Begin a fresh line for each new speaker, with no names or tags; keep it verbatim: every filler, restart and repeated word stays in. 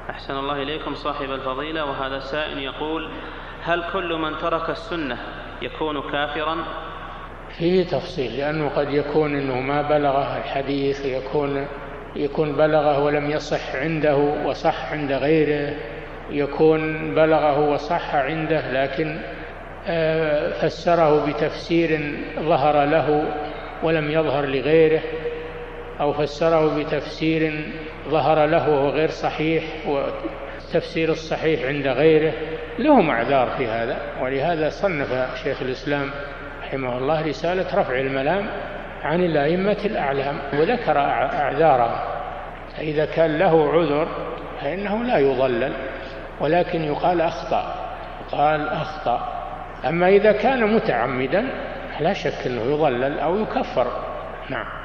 أحسن الله إليكم صاحب الفضيلة، وهذا سائل يقول: هل كل من ترك السنة يكون كافرا؟
فيه تفصيل، لأنه قد يكون أنه ما بلغه الحديث، يكون يكون بلغه ولم يصح عنده وصح عند غيره، يكون بلغه وصح عنده لكن فسره بتفسير ظهر له ولم يظهر لغيره، أو فسره بتفسير ظهر له وهو غير صحيح والتفسير الصحيح عند غيره، لهم أعذار في هذا. ولهذا صنف شيخ الإسلام رحمه الله رسالة رفع الملام عن الأئمة الأعلام وذكر أعذارهم. فإذا كان له عذر فإنه لا يضلل، ولكن يقال أخطأ، قال أخطأ. أما إذا كان متعمدا لا شك أنه يضلل أو يكفر. نعم.